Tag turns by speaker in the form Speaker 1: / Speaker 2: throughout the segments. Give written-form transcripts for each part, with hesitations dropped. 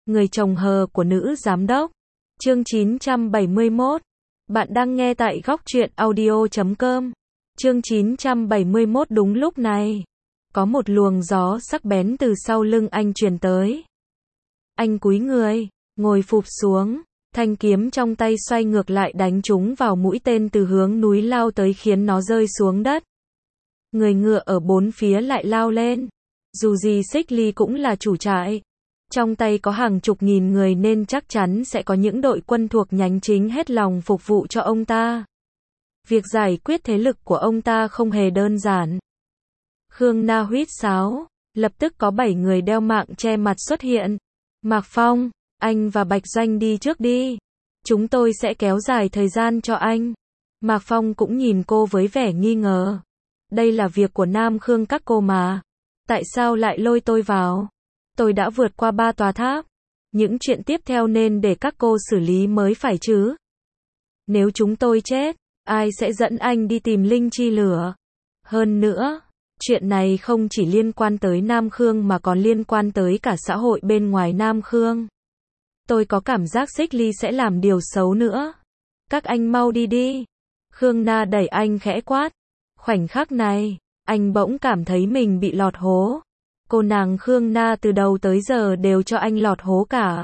Speaker 1: người chồng hờ của nữ giám đốc. Chương 971. Bạn đang nghe tại góc truyện audio.com. Chương 971. Đúng lúc này, có một luồng gió sắc bén từ sau lưng anh truyền tới. Anh cúi người, ngồi phụp xuống, thanh kiếm trong tay xoay ngược lại đánh trúng vào mũi tên từ hướng núi lao tới khiến nó rơi xuống đất. Người ngựa ở bốn phía lại lao lên. Dù gì Xích Ly cũng là chủ trại. Trong tay có hàng chục nghìn người nên chắc chắn sẽ có những đội quân thuộc nhánh chính hết lòng phục vụ cho ông ta. Việc giải quyết thế lực của ông ta không hề đơn giản. Khương Na huýt sáo, lập tức có 7 người đeo mạng che mặt xuất hiện. Mạc Phong, anh và Bạch Doanh đi trước đi. Chúng tôi sẽ kéo dài thời gian cho anh. Mạc Phong cũng nhìn cô với vẻ nghi ngờ. Đây là việc của Nam Khương các cô mà. Tại sao lại lôi tôi vào? Tôi đã vượt qua 3 tòa tháp. Những chuyện tiếp theo nên để các cô xử lý mới phải chứ. Nếu chúng tôi chết, ai sẽ dẫn anh đi tìm Linh Chi Lửa? Hơn nữa, chuyện này không chỉ liên quan tới Nam Khương mà còn liên quan tới cả xã hội bên ngoài Nam Khương. Tôi có cảm giác Xích Ly sẽ làm điều xấu nữa. Các anh mau đi đi. Khương Na đẩy anh khẽ quát. Khoảnh khắc này, anh bỗng cảm thấy mình bị lọt hố. Cô nàng Khương Na từ đầu tới giờ đều cho anh lọt hố cả.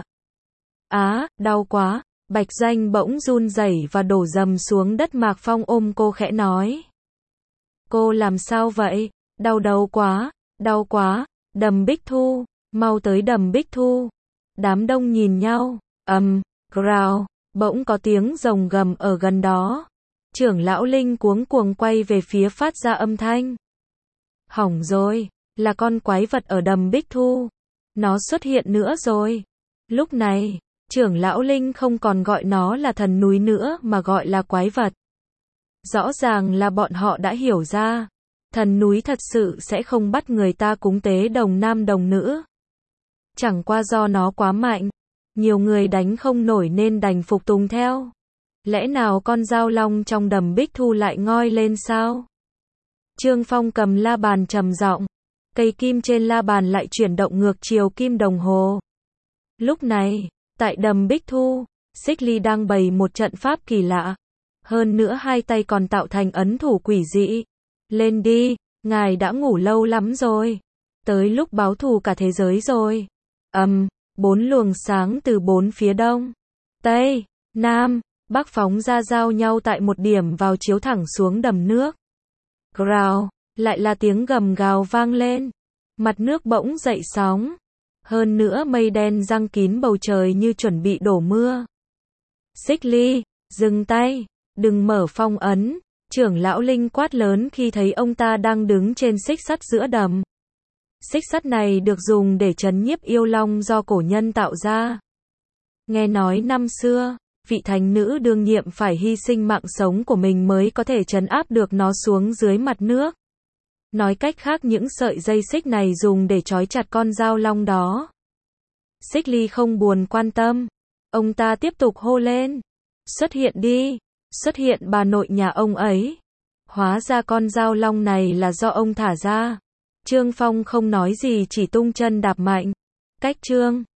Speaker 1: Đau quá. Bạch Doanh bỗng run rẩy và đổ dầm xuống đất. Mạc Phong ôm cô khẽ nói. Cô làm sao vậy? Đau đầu quá, đau quá. Đầm Bích Thu, mau tới Đầm Bích Thu. Đám đông nhìn nhau. Growl, bỗng có tiếng rồng gầm ở gần đó. Trưởng lão Linh cuống cuồng quay về phía phát ra âm thanh. Hỏng rồi, là con quái vật ở Đầm Bích Thu. Nó xuất hiện nữa rồi. Lúc này, trưởng lão Linh không còn gọi nó là thần núi nữa mà gọi là quái vật. Rõ ràng là bọn họ đã hiểu ra. Thần núi thật sự sẽ không bắt người ta cúng tế đồng nam đồng nữ. Chẳng qua do nó quá mạnh. Nhiều người đánh không nổi nên đành phục tùng theo. Lẽ nào con dao long trong Đầm Bích Thu lại ngoi lên sao? Trương Phong cầm la bàn trầm giọng. Cây kim trên la bàn lại chuyển động ngược chiều kim đồng hồ. Lúc này, tại Đầm Bích Thu, Xích Ly đang bày một trận pháp kỳ lạ. Hơn nữa hai tay còn tạo thành ấn thủ quỷ dị. Lên đi, ngài đã ngủ lâu lắm rồi. Tới lúc báo thù cả thế giới rồi. 4 luồng sáng từ 4 phía đông, tây, nam, bắc phóng ra giao nhau tại một điểm vào chiếu thẳng xuống đầm nước. Growl, lại là tiếng gầm gào vang lên. Mặt nước bỗng dậy sóng. Hơn nữa mây đen giăng kín bầu trời như chuẩn bị đổ mưa. Xích Ly, dừng tay, đừng mở phong ấn. Trưởng lão Linh quát lớn khi thấy ông ta đang đứng trên xích sắt giữa đầm. Xích sắt này được dùng để trấn nhiếp yêu long do cổ nhân tạo ra. Nghe nói năm xưa, vị thánh nữ đương nhiệm phải hy sinh mạng sống của mình mới có thể trấn áp được nó xuống dưới mặt nước. Nói cách khác những sợi dây xích này dùng để trói chặt con dao long đó. Xích Ly không buồn quan tâm. Ông ta tiếp tục hô lên. Xuất hiện đi. Xuất hiện bà nội nhà ông ấy. Hóa ra con dao long này là do ông thả ra. Trương Phong không nói gì chỉ tung chân đạp mạnh. Cách Trương